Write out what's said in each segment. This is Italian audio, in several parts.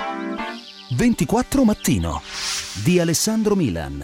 24 Mattino di Alessandro Milan.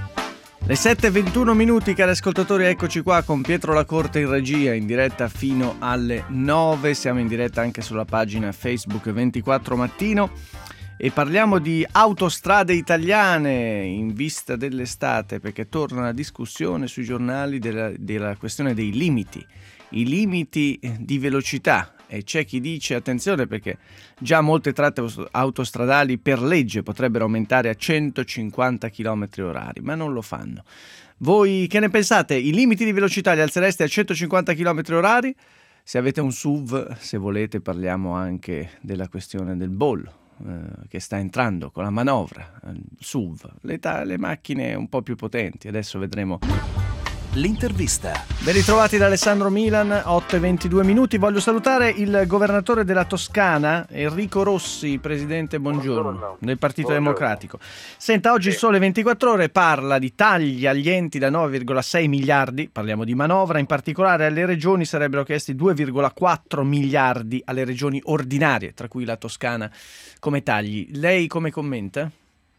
Le 7:21 minuti, cari ascoltatori, eccoci qua con Pietro La Corte in regia, in diretta fino alle 9. Siamo in diretta anche sulla pagina Facebook 24 Mattino e parliamo di autostrade italiane in vista dell'estate, perché torna la discussione sui giornali della questione dei limiti, i limiti di velocità. E c'è chi dice, attenzione, perché già molte tratte autostradali per legge potrebbero aumentare a 150 km/h, ma non lo fanno. Voi che ne pensate? I limiti di velocità li alzereste a 150 km/h? Se avete un SUV, se volete, parliamo anche della questione del bollo che sta entrando con la manovra. SUV, le macchine un po' più potenti, adesso vedremo. L'intervista. Ben ritrovati da Alessandro Milan, 8:22 minuti. Voglio salutare il governatore della Toscana, Enrico Rossi, presidente, buongiorno, del Partito Democratico. Senta, oggi il Sole 24 Ore parla di tagli agli enti da 9,6 miliardi, parliamo di manovra, in particolare alle regioni sarebbero chiesti 2,4 miliardi alle regioni ordinarie, tra cui la Toscana, come tagli. Lei come commenta?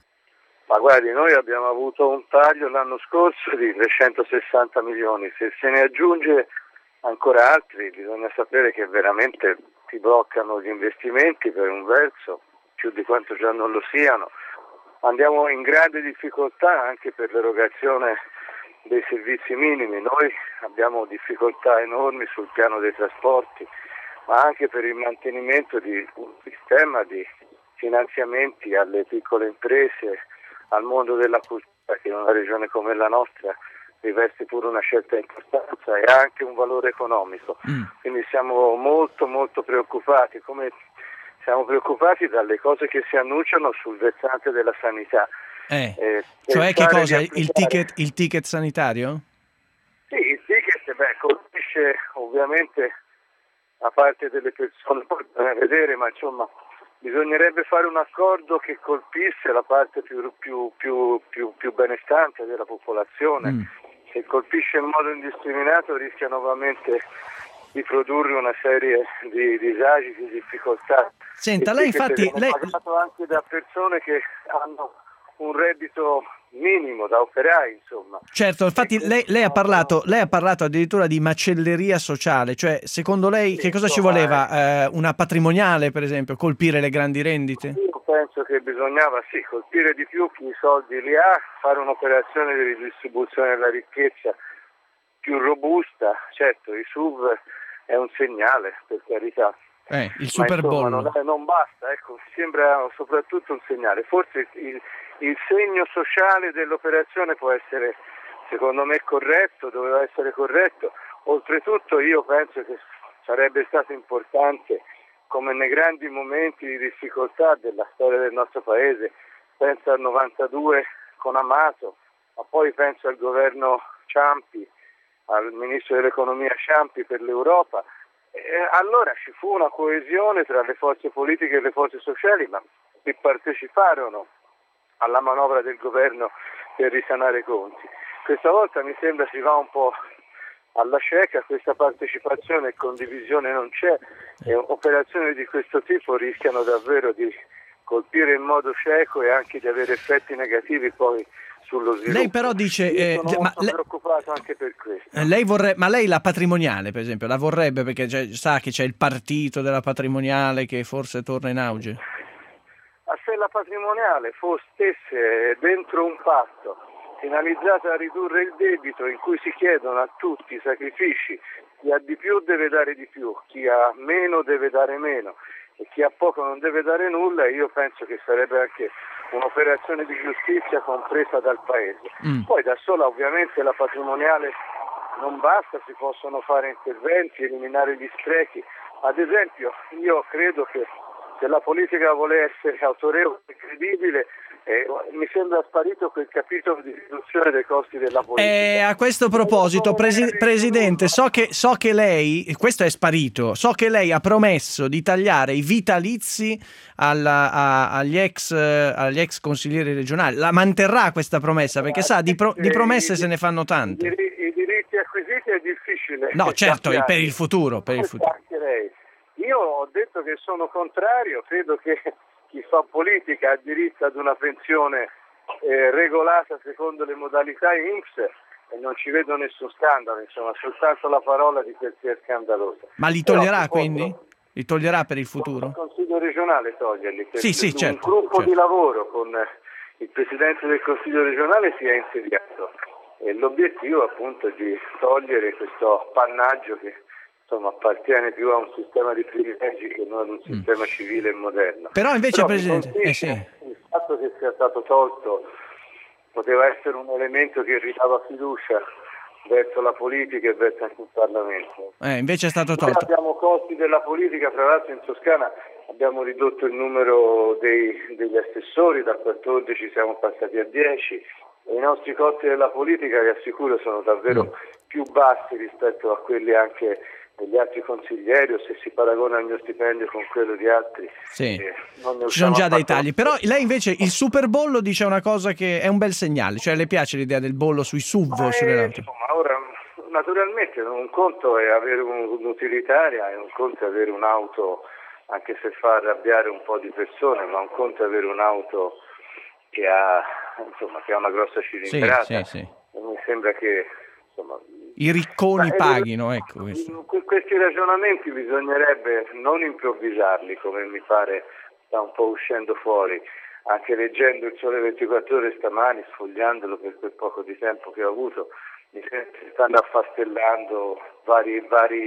Ma guardi, noi abbiamo avuto un taglio l'anno scorso di 360 milioni, se se ne aggiunge ancora altri bisogna sapere che veramente si bloccano gli investimenti per un verso, più di quanto già non lo siano. Andiamo in grande difficoltà anche per l'erogazione dei servizi minimi, noi abbiamo difficoltà enormi sul piano dei trasporti, ma anche per il mantenimento di un sistema di finanziamenti alle piccole imprese, al mondo della cultura, che in una regione come la nostra riveste pure una certa importanza e ha anche un valore economico. Quindi siamo molto molto preoccupati, come siamo preoccupati dalle cose che si annunciano sul versante della sanità. Cioè che cosa? Il ticket sanitario? Sì, il ticket colpisce ovviamente a parte delle persone, poi bisogna vedere, ma insomma bisognerebbe fare un accordo che colpisse la parte più benestante della popolazione. Se colpisce in modo indiscriminato rischia nuovamente di produrre una serie di disagi, di difficoltà. Senta, lei infatti è pagato anche da persone che hanno un reddito minimo, da operai, insomma. Certo, infatti lei ha parlato addirittura di macelleria sociale, cioè secondo lei che cosa ci voleva? Una patrimoniale, per esempio, colpire le grandi rendite? Io penso che bisognava colpire di più chi i soldi li ha, fare un'operazione di ridistribuzione della ricchezza più robusta. Certo, i SUV è un segnale, per carità. Il superbollo. Non basta, ecco, sembra soprattutto un segnale. Forse il segno sociale dell'operazione può essere, secondo me, corretto, doveva essere corretto. Oltretutto io penso che sarebbe stato importante, come nei grandi momenti di difficoltà della storia del nostro paese, penso al 92 con Amato, ma poi penso al governo Ciampi, al ministro dell'economia Ciampi per l'Europa. Allora ci fu una coesione tra le forze politiche e le forze sociali, ma che parteciparono alla manovra del governo per risanare i conti. Questa volta mi sembra si va un po' alla cieca, questa partecipazione e condivisione non c'è e operazioni di questo tipo rischiano davvero di colpire in modo cieco e anche di avere effetti negativi poi sullo sviluppo. Lei però dice sono preoccupato anche per questo. Lei la patrimoniale, per esempio, la vorrebbe perché sa che c'è il partito della patrimoniale che forse torna in auge? Ma se la patrimoniale stesse dentro un patto finalizzato a ridurre il debito, in cui si chiedono a tutti sacrifici, chi ha di più deve dare di più, chi ha meno deve dare meno e chi ha poco non deve dare nulla, io penso che sarebbe anche un'operazione di giustizia compresa dal Paese. Poi da sola ovviamente la patrimoniale non basta, si possono fare interventi, eliminare gli sprechi. Ad esempio io credo che se la politica vuole essere autorevole e credibile, mi sembra sparito quel capitolo di riduzione dei costi della politica. A questo proposito, Presidente, so che lei, questo è sparito, so che lei ha promesso di tagliare i vitalizi agli ex consiglieri regionali. La manterrà questa promessa? Perché sa, di promesse se ne fanno tante. I diritti acquisiti è difficile. No, certo, per il futuro. Anche lei. Io ho detto che sono contrario, credo che chi fa politica ha diritto ad una pensione regolata secondo le modalità INPS e non ci vedo nessun scandalo, insomma, soltanto la parola di quel che è scandalosa. Ma li toglierà quindi? Li toglierà per il futuro? Il Consiglio regionale toglierli. Sì, certo. Un gruppo certo. di lavoro con il Presidente del Consiglio regionale si è insediato e l'obiettivo appunto è di togliere questo appannaggio che appartiene più a un sistema di privilegi che non a un sistema civile e moderno. Però invece, Presidente, il fatto che sia stato tolto poteva essere un elemento che ridava fiducia verso la politica e verso anche il Parlamento. Invece è stato Noi tolto. abbiamo costi della politica, tra l'altro in Toscana abbiamo ridotto il numero degli assessori, da 14 siamo passati a 10 e i nostri costi della politica, vi assicuro, sono davvero più bassi rispetto a quelli anche degli altri consiglieri, o se si paragona il mio stipendio con quello di altri. Sì, non ne ci sono già dei tagli. Però molto. lei invece il super bollo dice una cosa che è un bel segnale, cioè le piace l'idea del bollo sui SUV o sulle auto? Insomma, ora naturalmente un conto è avere un'utilitaria e un conto è avere un'auto, anche se fa arrabbiare un po' di persone, ma un conto è avere un'auto che ha una grossa cilindrata. Sì. Mi sembra che i ricconi paghino, ecco questo. Questi ragionamenti bisognerebbe non improvvisarli, come mi pare sta un po' uscendo fuori, anche leggendo il Sole 24 Ore stamani, sfogliandolo per quel poco di tempo che ho avuto, mi sembra che stanno affastellando varie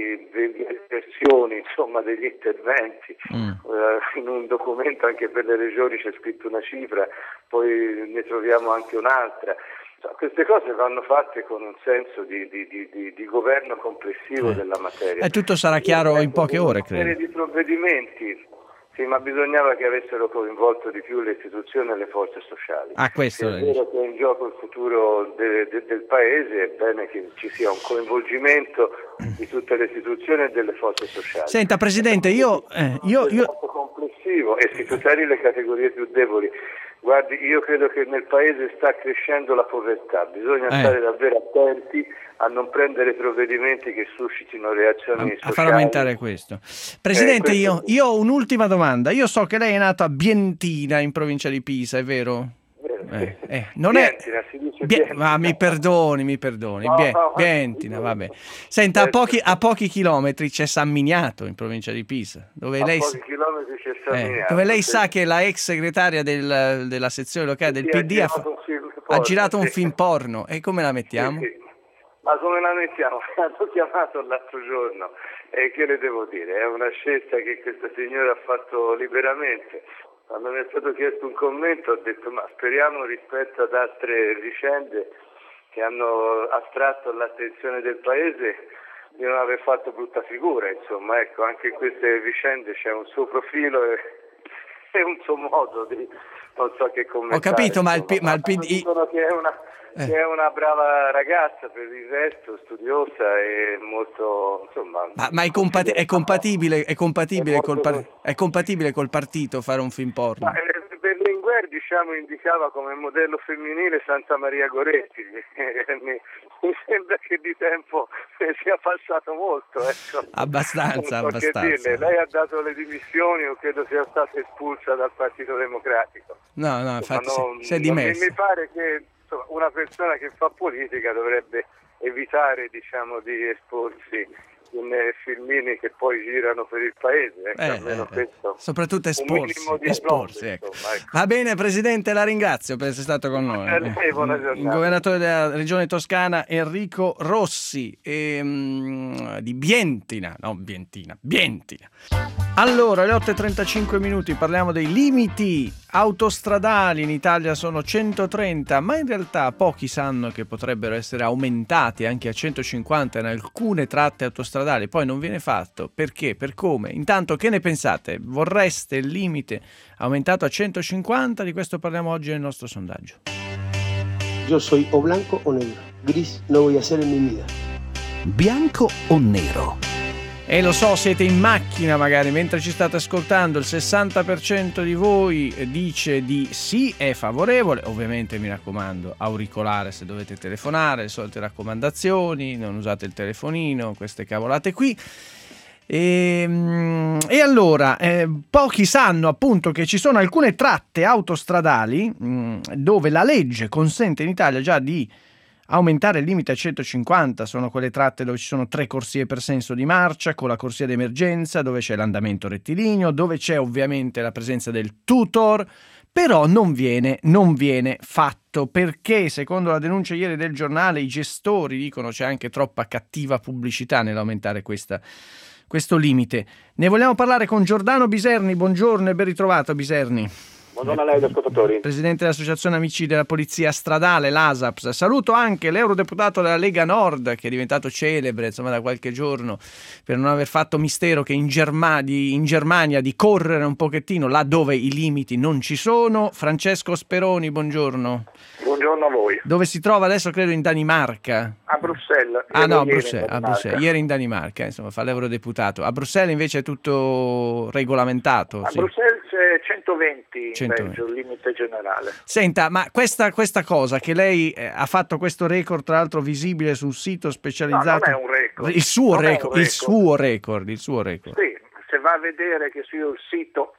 versioni degli interventi. In un documento anche per le regioni c'è scritto una cifra, poi ne troviamo anche un'altra. Queste cose vanno fatte con un senso di governo complessivo della materia. E tutto sarà chiaro in poche ore, credo. Una serie di provvedimenti, sì, ma bisognava che avessero coinvolto di più le istituzioni e le forze sociali. Questo è vero che è in gioco il futuro del Paese, è bene che ci sia un coinvolgimento di tutte le istituzioni e delle forze sociali. Senta, Presidente, io complessivo e si tuteli le categorie più deboli. Guardi, io credo che nel Paese sta crescendo la povertà, bisogna stare davvero attenti a non prendere provvedimenti che suscitino reazioni sociali. A far aumentare questo. Presidente, io ho un'ultima domanda. Io so che lei è nato a Bientina, in provincia di Pisa, è vero? Non Bientina, si dice Bientina. Ma mi perdoni. Bientina, vabbè. Senta, a pochi chilometri c'è San Miniato, in provincia di Pisa, dove lei chilometri c'è San Miniato, dove lei sa che la ex segretaria della sezione locale del PD ha girato un film porno. E come la mettiamo? Sì. Ma come la mettiamo? Hanno chiamato l'altro giorno e che le devo dire? È una scelta che questa signora ha fatto liberamente. Quando mi è stato chiesto un commento ho detto ma speriamo rispetto ad altre vicende che hanno attratto l'attenzione del Paese di non aver fatto brutta figura, insomma, ecco, anche in queste vicende c'è un suo profilo e un suo modo di non so che commentare. Ho capito, ma il PD dicono che è una brava ragazza, per il resto studiosa e molto, insomma. Ma è compatibile col partito fare un film porno? Berlinguer indicava come modello femminile Santa Maria Goretti. Mi sembra che di tempo sia passato molto, ecco. Abbastanza. Dirle. Lei ha dato le dimissioni o credo sia stata espulsa dal Partito Democratico. No, infatti si è dimessa. Mi pare che una persona che fa politica dovrebbe evitare, di esporsi in filmini che poi girano per il Paese, almeno questo, soprattutto esporsi, ecco. Va bene, Presidente, la ringrazio per essere stato con noi. Il governatore della regione Toscana Enrico Rossi di Bientina. Allora, alle 8:35 minuti parliamo dei limiti autostradali. In Italia sono 130, ma in realtà pochi sanno che potrebbero essere aumentati anche a 150 in alcune tratte autostradali. Poi non viene fatto. Perché? Per come? Intanto, che ne pensate? Vorreste il limite aumentato a 150? Di questo parliamo oggi nel nostro sondaggio. Yo soy o blanco o negro. Gris no voy a ser en mi vida. Bianco o nero? E lo so, siete in macchina magari mentre ci state ascoltando, il 60% di voi dice di sì, è favorevole. Ovviamente mi raccomando, auricolare se dovete telefonare, le solite raccomandazioni, non usate il telefonino, queste cavolate qui. E allora, pochi sanno appunto che ci sono alcune tratte autostradali dove la legge consente in Italia già di aumentare il limite a 150, sono quelle tratte dove ci sono 3 corsie per senso di marcia, con la corsia d'emergenza, dove c'è l'andamento rettilineo, dove c'è ovviamente la presenza del tutor, però non viene fatto perché, secondo la denuncia ieri del giornale, i gestori dicono c'è anche troppa cattiva pubblicità nell'aumentare questo limite. Ne vogliamo parlare con Giordano Biserni. Buongiorno e ben ritrovato, Biserni. Buongiorno a lei, ascoltatori. Presidente dell'Associazione Amici della Polizia Stradale, l'ASAPS. Saluto anche l'eurodeputato della Lega Nord, che è diventato celebre da qualche giorno per non aver fatto mistero che in Germania di correre un pochettino là dove i limiti non ci sono. Francesco Speroni, buongiorno. Buongiorno a voi. Dove si trova adesso? Credo in Danimarca. A Bruxelles. A Bruxelles. Ieri in Danimarca, fa l'eurodeputato. A Bruxelles invece è tutto regolamentato. A Bruxelles c'è 120 in Belgio, il limite generale. Senta, ma questa cosa che lei ha fatto questo record, tra l'altro visibile sul sito specializzato. No, non è un record. Il suo record. Sì. Se va a vedere che sul sito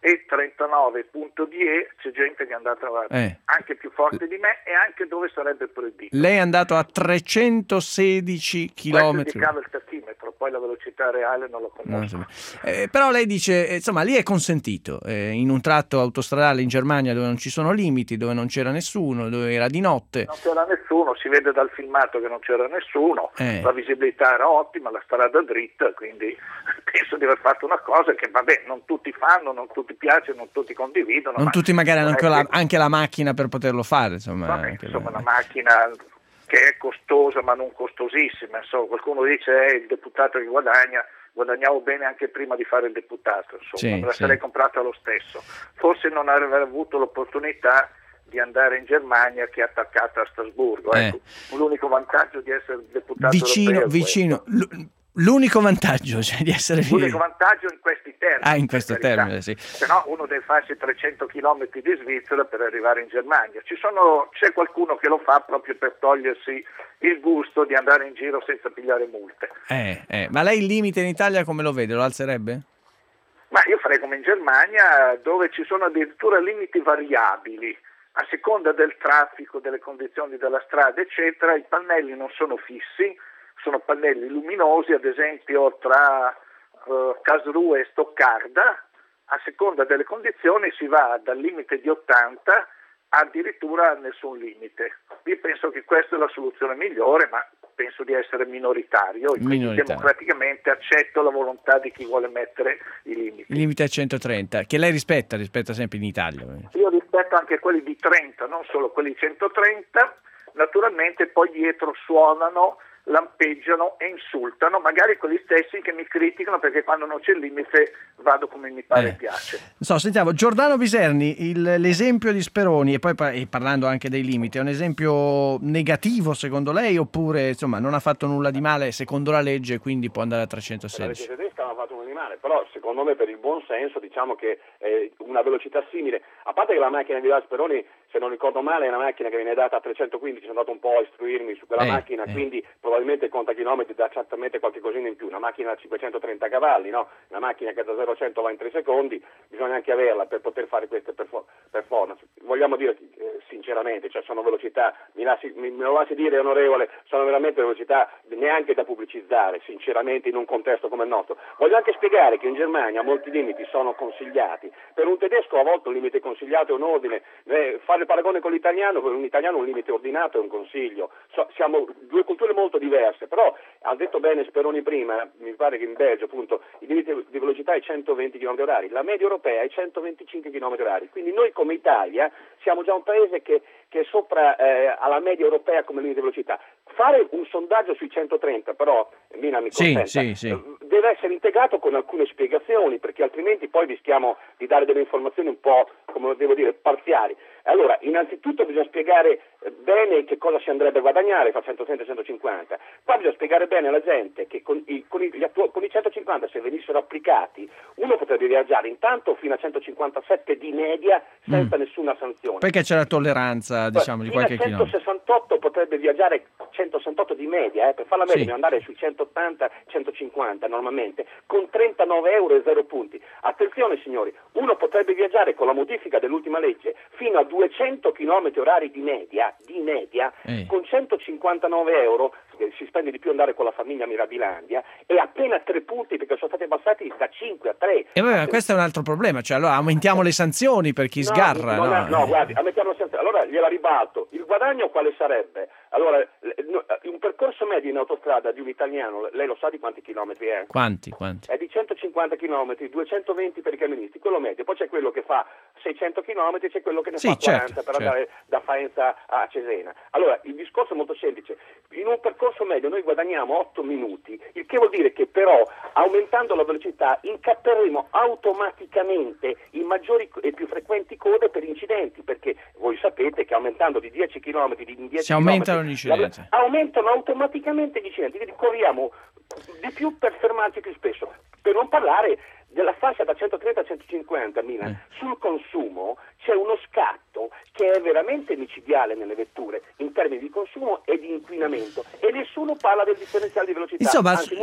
e39.de c'è gente che è andata anche più forte di me e anche dove sarebbe proibito. Lei è andato a 316 km. Questo indicava il tachimetro, poi la velocità reale non lo conosco. Però lei dice, insomma, lì è consentito, in un tratto autostradale in Germania dove non ci sono limiti, dove non c'era nessuno, dove era di notte. Non c'era nessuno, si vede dal filmato che non c'era nessuno, la visibilità era ottima, la strada dritta, quindi penso di aver fatto una cosa che non tutti fanno, non tutti piace, non tutti condividono. Non tutti magari hanno anche la macchina per poterlo fare. Insomma, una macchina che è costosa ma non costosissima. Insomma, qualcuno dice il deputato che guadagnavo bene anche prima di fare il deputato, me la sarei comprata lo stesso. Forse non avrei avuto l'opportunità di andare in Germania che è attaccata a Strasburgo. Ecco, l'unico vantaggio di essere deputato vicino. L'unico vantaggio di essere l'unico vantaggio in questi termini. In questo termine, sì. Se no uno deve farsi 300 km di Svizzera per arrivare in Germania. C'è qualcuno che lo fa proprio per togliersi il gusto di andare in giro senza pigliare multe. Ma lei il limite in Italia come lo vede? Lo alzerebbe? Ma io farei come in Germania, dove ci sono addirittura limiti variabili. A seconda del traffico, delle condizioni della strada, eccetera, i pannelli non sono fissi. Sono pannelli luminosi, ad esempio tra Karlsruhe e Stoccarda, a seconda delle condizioni si va dal limite di 80 addirittura a nessun limite. Io penso che questa è la soluzione migliore, ma penso di essere minoritario e quindi democraticamente accetto la volontà di chi vuole mettere i limiti. Il limite a 130, che lei rispetta sempre in Italia. Io rispetto anche quelli di 30, non solo quelli di 130, naturalmente poi dietro suonano, lampeggiano e insultano, magari quelli stessi che mi criticano perché quando non c'è il limite vado come mi pare e piace. Sentiamo Giordano Biserni, l'esempio di Speroni e poi parlando anche dei limiti, è un esempio negativo secondo lei oppure insomma non ha fatto nulla di male secondo la legge quindi può andare a 316? La legge tedesca non ha fatto nulla di male, però secondo me per il buon senso diciamo che una velocità simile, a parte che la macchina di Speroni se non ricordo male è una macchina che viene data a 315, sono andato un po' a istruirmi su quella macchina, quindi probabilmente conta chilometri, dà certamente qualche cosina in più, una macchina da 530 cavalli, no? Una macchina che da 0 a 100 va in 3 secondi, bisogna anche averla per poter fare queste performance. Vogliamo dire sinceramente, cioè sono velocità, me lo lasci dire onorevole, sono veramente velocità neanche da pubblicizzare, sinceramente in un contesto come il nostro. Voglio anche spiegare che in Germania molti limiti sono consigliati, per un tedesco a volte un limite consigliato è un ordine, fare il paragone con l'italiano, per un italiano un limite ordinato è un consiglio, siamo due culture molto diverse, però ha detto bene Speroni prima, mi pare che in Belgio appunto il limite di velocità è 120 km/h, la media europea è 125 km/h, quindi noi come Italia siamo già un paese che è sopra alla media europea come limite di velocità. Fare un sondaggio sui 130 però, Mina mi consenta, deve essere integrato con alcune spiegazioni perché altrimenti poi rischiamo di dare delle informazioni un po', come devo dire, parziali. Allora, innanzitutto bisogna spiegare bene che cosa si andrebbe a guadagnare fra 130 e 150. Poi bisogna spiegare bene alla gente che con i 150 se venissero applicati uno potrebbe viaggiare intanto fino a 157 di media senza nessuna sanzione. Perché c'è la tolleranza, diciamo, di qualche chilometro. 168 potrebbe viaggiare 168 di media, per fare la media devo andare sui 180-150 normalmente, con 39 euro e 0 punti. Attenzione signori, uno potrebbe viaggiare con la modifica dell'ultima legge fino a 200 km orari di media, con 159 euro, si spende di più andare con la famiglia a Mirabilandia, e appena 3 punti perché sono stati abbassati da 5 a 3. E vabbè, questo è un altro problema, cioè allora aumentiamo le sanzioni per chi sgarra. No, guardi, aumentiamo le sanzioni. Allora gliela ribalto. Il guadagno quale sarebbe? Allora, un percorso medio in autostrada di un italiano, lei lo sa di quanti chilometri è? Quanti? È di 150 chilometri, 220 per i camionisti, quello medio. Poi c'è quello che fa 600 chilometri, c'è quello che ne fa 40 per andare da Faenza a Cesena. Allora, il discorso è molto semplice. In un percorso medio noi guadagniamo 8 minuti, il che vuol dire che però aumentando la velocità incapperemo automaticamente in maggiori e più frequenti code per incidenti, perché voi sapete che aumentando di 10 km in 10 si aumentano gli incidenti. Aumentano automaticamente gli incidenti, quindi corriamo di più per fermarci più spesso. Per non parlare della fascia da 130 a 150 Milan, sul consumo c'è uno scatto che è veramente micidiale nelle vetture in termini di consumo e di inquinamento, e nessuno parla del differenziale di velocità. Insomma, anzi,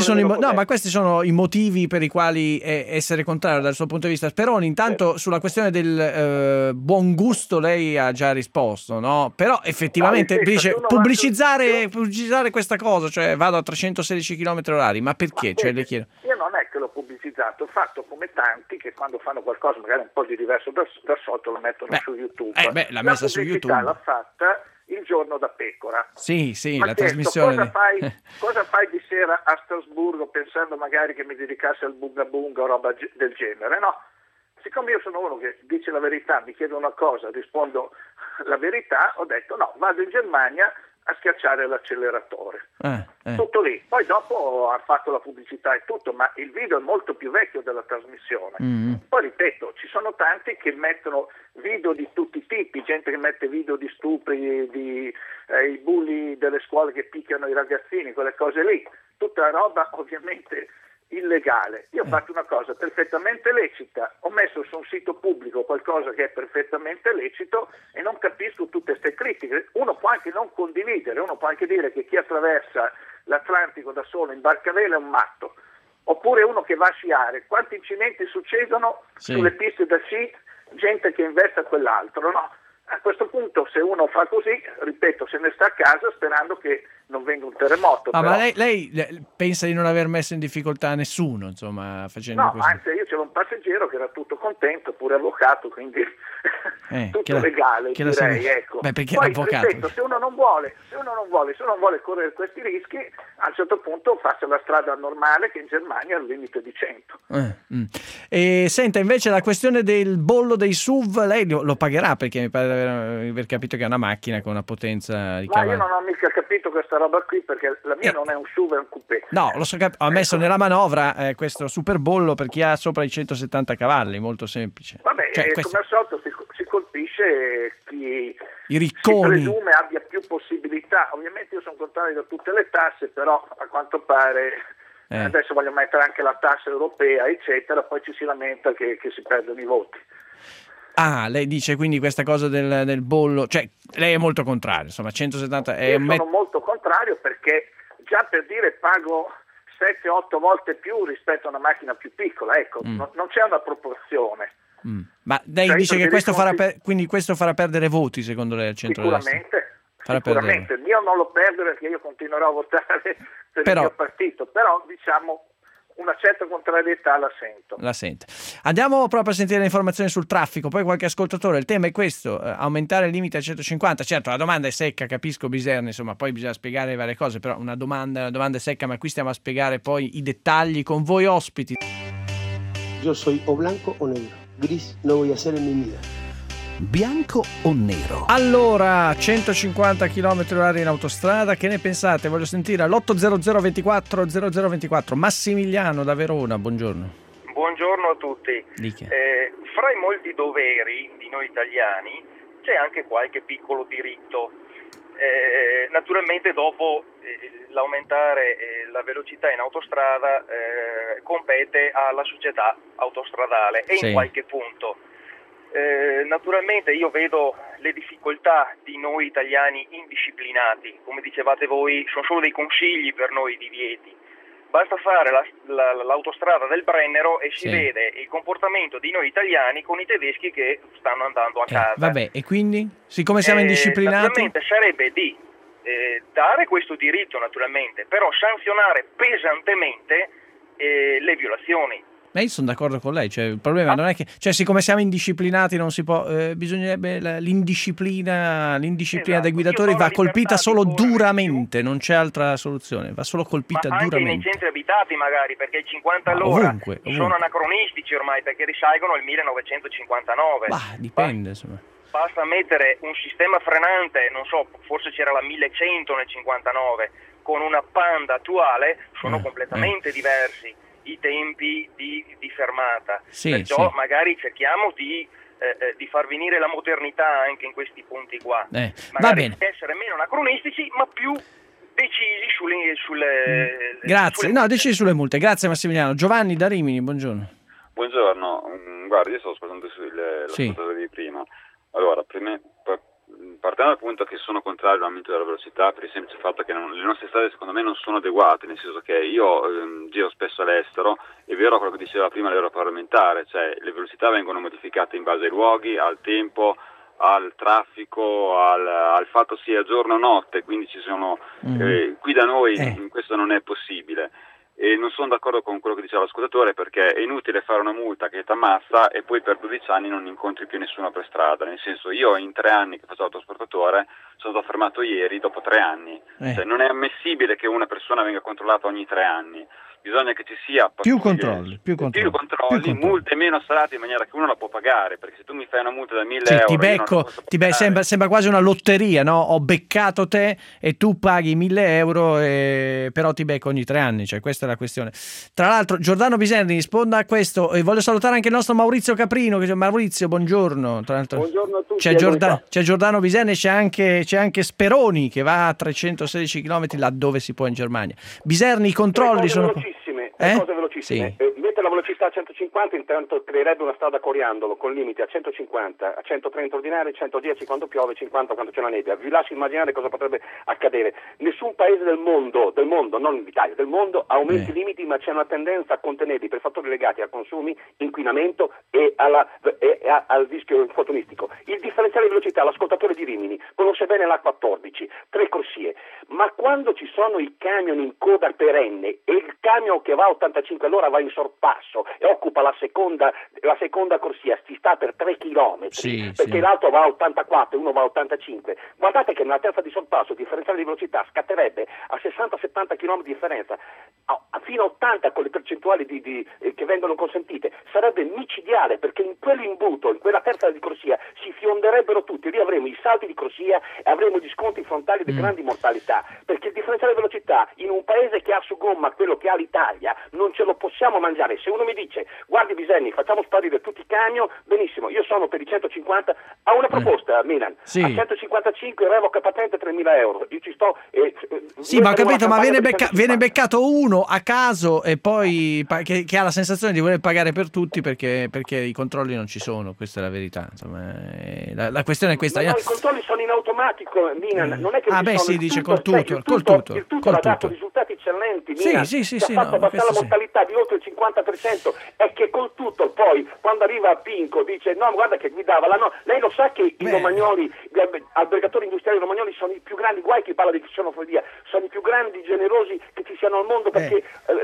questi sono i motivi per i quali essere contrario dal suo punto di vista. Speroni, intanto sulla questione del buon gusto lei ha già risposto, no? Però effettivamente dice pubblicizzare questa cosa, cioè vado a 316 km orari, ma perché? Cioè, le chiedo. Io non è che l'ho pubblicizzato, ho fatto come tanti che quando fanno qualcosa magari un po' di diverso da sotto lo mettono su YouTube. L'ha messa su YouTube. L'ha fatta il giorno da Pecora. Sì, la chiesto, trasmissione. Cosa fai di sera a Strasburgo pensando magari che mi dedicassi al bunga bunga o roba del genere? No, siccome io sono uno che dice la verità, mi chiedo una cosa, rispondo la verità, ho detto no, vado in Germania a schiacciare l'acceleratore. Tutto lì. Poi dopo ha fatto la pubblicità e tutto, ma il video è molto più vecchio della trasmissione. Poi ripeto, ci sono tanti che mettono video di tutti i tipi, gente che mette video di stupri, i bulli delle scuole che picchiano i ragazzini, quelle cose lì. Tutta la roba ovviamente illegale. Io ho fatto una cosa perfettamente lecita, ho messo su un sito pubblico qualcosa che è perfettamente lecito e non capisco tutte queste critiche. Uno può anche non condividere, uno può anche dire che chi attraversa l'Atlantico da solo in barcavela è un matto, oppure uno che va a sciare. Quanti incidenti succedono sulle piste da sci, gente che investe a quell'altro, no? A questo punto, se uno fa così, ripeto, se ne sta a casa sperando che non venga un terremoto. Ma lei pensa di non aver messo in difficoltà nessuno, insomma, facendo no, così? No, anzi, io c'era un passeggero che era tutto contento, pure avvocato, quindi tutto legale, direi, ecco. Beh, perché poi, avvocato? Ripeto, se uno non vuole correre questi rischi, a un certo punto faccia la strada normale, che in Germania è al limite di 100. E senta, invece la questione del bollo dei SUV, lei lo pagherà, perché mi pare di aver capito che è una macchina con una potenza di cavalli. Ma io non ho mica capito questa roba qui, perché la mia non è un SUV, è un coupé. No, lo so, ho messo nella manovra questo super bollo per chi ha sopra i 170 cavalli, molto semplice. Vabbè, come al solito si colpisce chi i ricconi. Si presume abbia più possibilità. Ovviamente io sono contrario da tutte le tasse, però a quanto pare adesso voglio mettere anche la tassa europea, eccetera, poi ci si lamenta che si perdono i voti. Ah, lei dice quindi questa cosa del bollo, cioè lei è molto contrario, insomma 170 è io sono molto contrario, perché già per dire pago 7-8 volte più rispetto a una macchina più piccola, ecco, non c'è una proporzione. Ma lei dice che questo quindi questo farà perdere voti, secondo lei, al centro-destra? Sicuramente. Io non lo perdo, perché io continuerò a votare per il mio partito, però diciamo una certa contrarietà la sento. Andiamo proprio a sentire le informazioni sul traffico, poi qualche ascoltatore. Il tema è questo, aumentare il limite a 150. Certo, la domanda è secca, capisco Biserni, insomma, poi bisogna spiegare varie cose, però una domanda è secca, ma qui stiamo a spiegare poi i dettagli con voi ospiti. Yo soy o blanco o negro, gris no voy a ser en mi vida. Bianco o nero? Allora, 150 km/h in autostrada, che ne pensate? Voglio sentire all'800 24 0024. Massimiliano da Verona, buongiorno. Buongiorno a tutti. Fra i molti doveri di noi italiani c'è anche qualche piccolo diritto. Naturalmente dopo l'aumentare la velocità in autostrada compete alla società autostradale e in qualche punto. Naturalmente io vedo le difficoltà di noi italiani indisciplinati, come dicevate voi, sono solo dei consigli per noi divieti. Basta fare l'autostrada del Brennero e si vede il comportamento di noi italiani con i tedeschi che stanno andando a casa. Vabbè, e quindi? Siccome siamo indisciplinati? Naturalmente sarebbe di dare questo diritto, naturalmente, però sanzionare pesantemente le violazioni. Ma io sono d'accordo con lei, cioè il problema non è che, cioè siccome siamo indisciplinati non si può, bisognerebbe l'indisciplina dei guidatori va colpita solo duramente, non c'è altra soluzione, va solo colpita anche duramente. Nei centri abitati magari, perché i 50 all'ora sono anacronistici ormai, perché risalgono al 1959. Dipende, insomma. Basta mettere un sistema frenante, non so, forse c'era la 1100 nel 59, con una Panda attuale, sono completamente diversi i tempi di fermata. Perciò magari cerchiamo di far venire la modernità anche in questi punti qua. Magari essere meno anacronistici, ma più decisi sulle Grazie, decisi sulle multe. Grazie Massimiliano. Giovanni da Rimini, buongiorno. Buongiorno, guardi, io sto ascoltando l'ascoltatore di prima. Allora, partiamo dal punto che sono contrario all'aumento della velocità per il semplice fatto che le nostre strade secondo me non sono adeguate, nel senso che io giro spesso all'estero, è vero quello che diceva prima l'europarlamentare, cioè le velocità vengono modificate in base ai luoghi, al tempo, al traffico, al fatto sia giorno o notte, quindi ci sono qui da noi questo non è possibile. E non sono d'accordo con quello che diceva l'ascoltatore, perché è inutile fare una multa che ti ammazza e poi per 12 anni non incontri più nessuno per strada. Nel senso, io in 3 anni che faccio l'autosportatore sono stato fermato ieri dopo 3 anni. Cioè, non è ammissibile che una persona venga controllata ogni 3 anni. Bisogna che ci sia più controlli, multe meno salate, in maniera che uno la può pagare, perché se tu mi fai una multa da 1.000 euro sembra quasi una lotteria, no? Ho beccato te e tu paghi 1.000 euro, però ti becco ogni 3 anni, cioè questa è la questione. Tra l'altro Giordano Biserni risponda a questo, e voglio salutare anche il nostro Maurizio Caprino, Maurizio, buongiorno. Tra l'altro buongiorno a tutti. C'è Giordano Biserni, c'è anche Speroni che va a 316 km laddove si può in Germania. Biserni, i controlli sono cose velocissime. Mette la velocità a 150, intanto creerebbe una strada coriandolo con limiti a 150, a 130 ordinari, 110 quando piove, 50 quando c'è la nebbia. Vi lascio immaginare cosa potrebbe accadere. Nessun paese del mondo, non l'Italia, del mondo aumenta i limiti, ma c'è una tendenza a contenerli per fattori legati a consumi, inquinamento e al rischio infortunistico. Il differenziale di velocità, l'ascoltatore di Rimini conosce bene l'A14, 3 corsie, ma quando ci sono i camion in coda perenne e il camion che va a 85 all'ora va in sorpasso e occupa la seconda corsia, si sta per 3 chilometri, perché l'altro va a 84 e uno va a 85, guardate che nella terza di sorpasso il differenziale di velocità scatterebbe a 60-70 km di differenza, fino a 80 con le percentuali che vengono consentite, sarebbe micidiale, perché in quell'imbuto, in quella terza di corsia si fionderebbero tutti, lì avremo i salti di corsia e avremo gli sconti frontali di grandi mortalità, perché il differenziale di velocità in un paese che ha su gomma quello che ha l'Italia non ce lo possiamo mangiare. Se uno mi dice guardi Biserni, facciamo sparire tutti i camion, benissimo, io sono per i 150, ha una proposta Milan, a 155 revoca patente 3.000 euro, io ci sto ma ho capito, ma viene beccato uno a caso e poi che ha la sensazione di voler pagare per tutti perché i controlli non ci sono, questa è la verità, insomma, la questione è questa. I controlli sono in automatico, Milan, non è che dice col tutto ha dato risultati eccellenti, Milan, ha fatto abbassare la mortalità di oltre il 50%, è che col tutto poi quando arriva a Pinco dice no, guarda che guidava lei lo sa che i romagnoli, gli albergatori industriali romagnoli sono i più grandi, guai chi parla di xenofobia, sono i più grandi generosi che ci siano al mondo, perché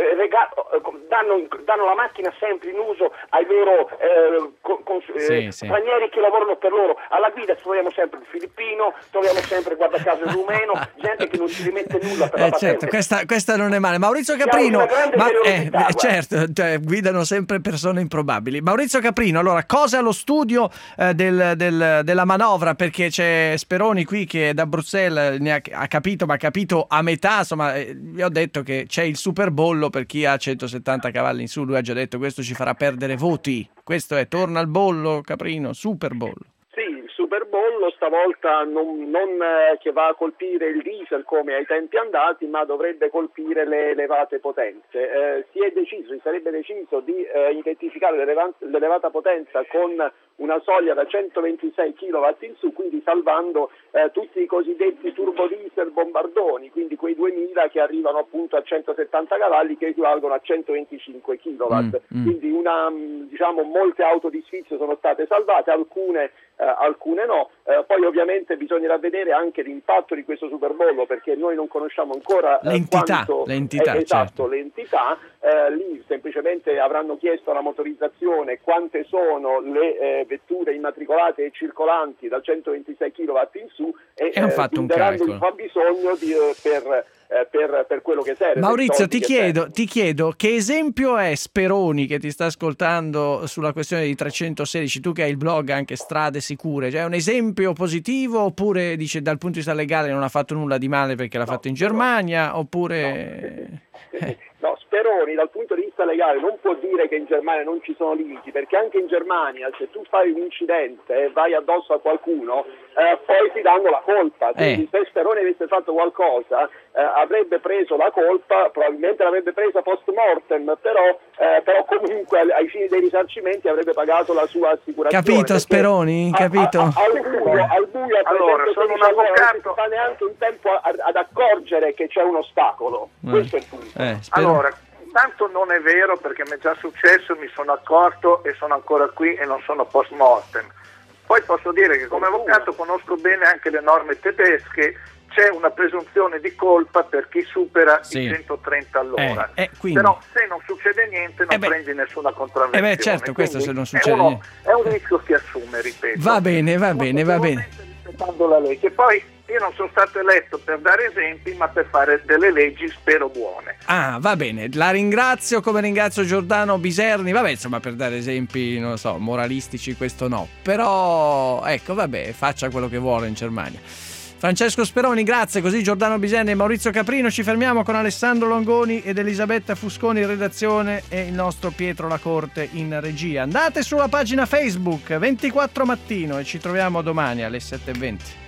danno la macchina sempre in uso ai loro stranieri che lavorano per loro. Alla guida troviamo sempre il filippino, troviamo sempre guarda caso il rumeno, gente che non ci rimette nulla per la patente. Questa non è male. Maurizio Caprino, certo, cioè, guidano sempre persone improbabili. Maurizio Caprino, allora, cosa allo studio della manovra, perché c'è Speroni qui che da Bruxelles ha capito, ma ha capito a metà, insomma, vi ho detto che c'è il superbollo per chi ha 170 cavalli in su, lui ha già detto questo ci farà perdere voti, questo è, torna al bollo Caprino, superbollo. Sì, il superbollo superbollo stavolta non che va a colpire il diesel come ai tempi andati, ma dovrebbe colpire le elevate potenze. Si sarebbe deciso di identificare l'elevata potenza con una soglia da 126 kW in su, quindi salvando tutti i cosiddetti turbodiesel bombardoni, quindi quei 2000 che arrivano appunto a 170 cavalli che equivalgono a 125 kW. Quindi molte auto di sfizio sono state salvate, alcune no. Poi ovviamente bisognerà vedere anche l'impatto di questo superbollo, perché noi non conosciamo ancora l'entità. Esatto, l'entità. Lì semplicemente avranno chiesto alla motorizzazione quante sono le vetture immatricolate e circolanti da 126 kW in su e daranno il fabbisogno per quello che serve. Maurizio, ti chiedo che esempio è Speroni, che ti sta ascoltando sulla questione di 316, tu che hai il blog anche Strade Sicure, cioè è un esempio positivo, oppure dice dal punto di vista legale non ha fatto nulla di male perché l'ha fatto in Germania, oppure... No, Speroni dal punto di vista legale non può dire che in Germania non ci sono limiti, perché anche in Germania se tu fai un incidente e vai addosso a qualcuno, poi ti danno la colpa. Quindi se Speroni avesse fatto qualcosa avrebbe preso la colpa, probabilmente l'avrebbe presa post mortem, però comunque ai fini dei risarcimenti avrebbe pagato la sua assicurazione. Capito Speroni? Capito? Al buio allora, sono un avvocato, non si fa neanche un tempo ad accorgere che c'è un ostacolo. Questo è il punto. Allora, intanto non è vero, perché mi è già successo, mi sono accorto e sono ancora qui e non sono post mortem. Poi posso dire che come avvocato conosco bene anche le norme tedesche, c'è una presunzione di colpa per chi supera i 130 all'ora. Però se non succede niente non prendi nessuna contravvenzione. Certo, questo se non succede niente. È un rischio che assume, ripeto. Va bene. Rispettando la legge. Poi io non sono stato eletto per dare esempi, ma per fare delle leggi, spero, buone. Va bene, la ringrazio come ringrazio Giordano Biserni, per dare esempi, non so, moralistici, questo no. Però, faccia quello che vuole in Germania. Francesco Speroni, grazie, così Giordano Biserni e Maurizio Caprino. Ci fermiamo con Alessandro Longoni ed Elisabetta Fusconi in redazione e il nostro Pietro Lacorte in regia. Andate sulla pagina Facebook 24 Mattino e ci troviamo domani alle 7:20.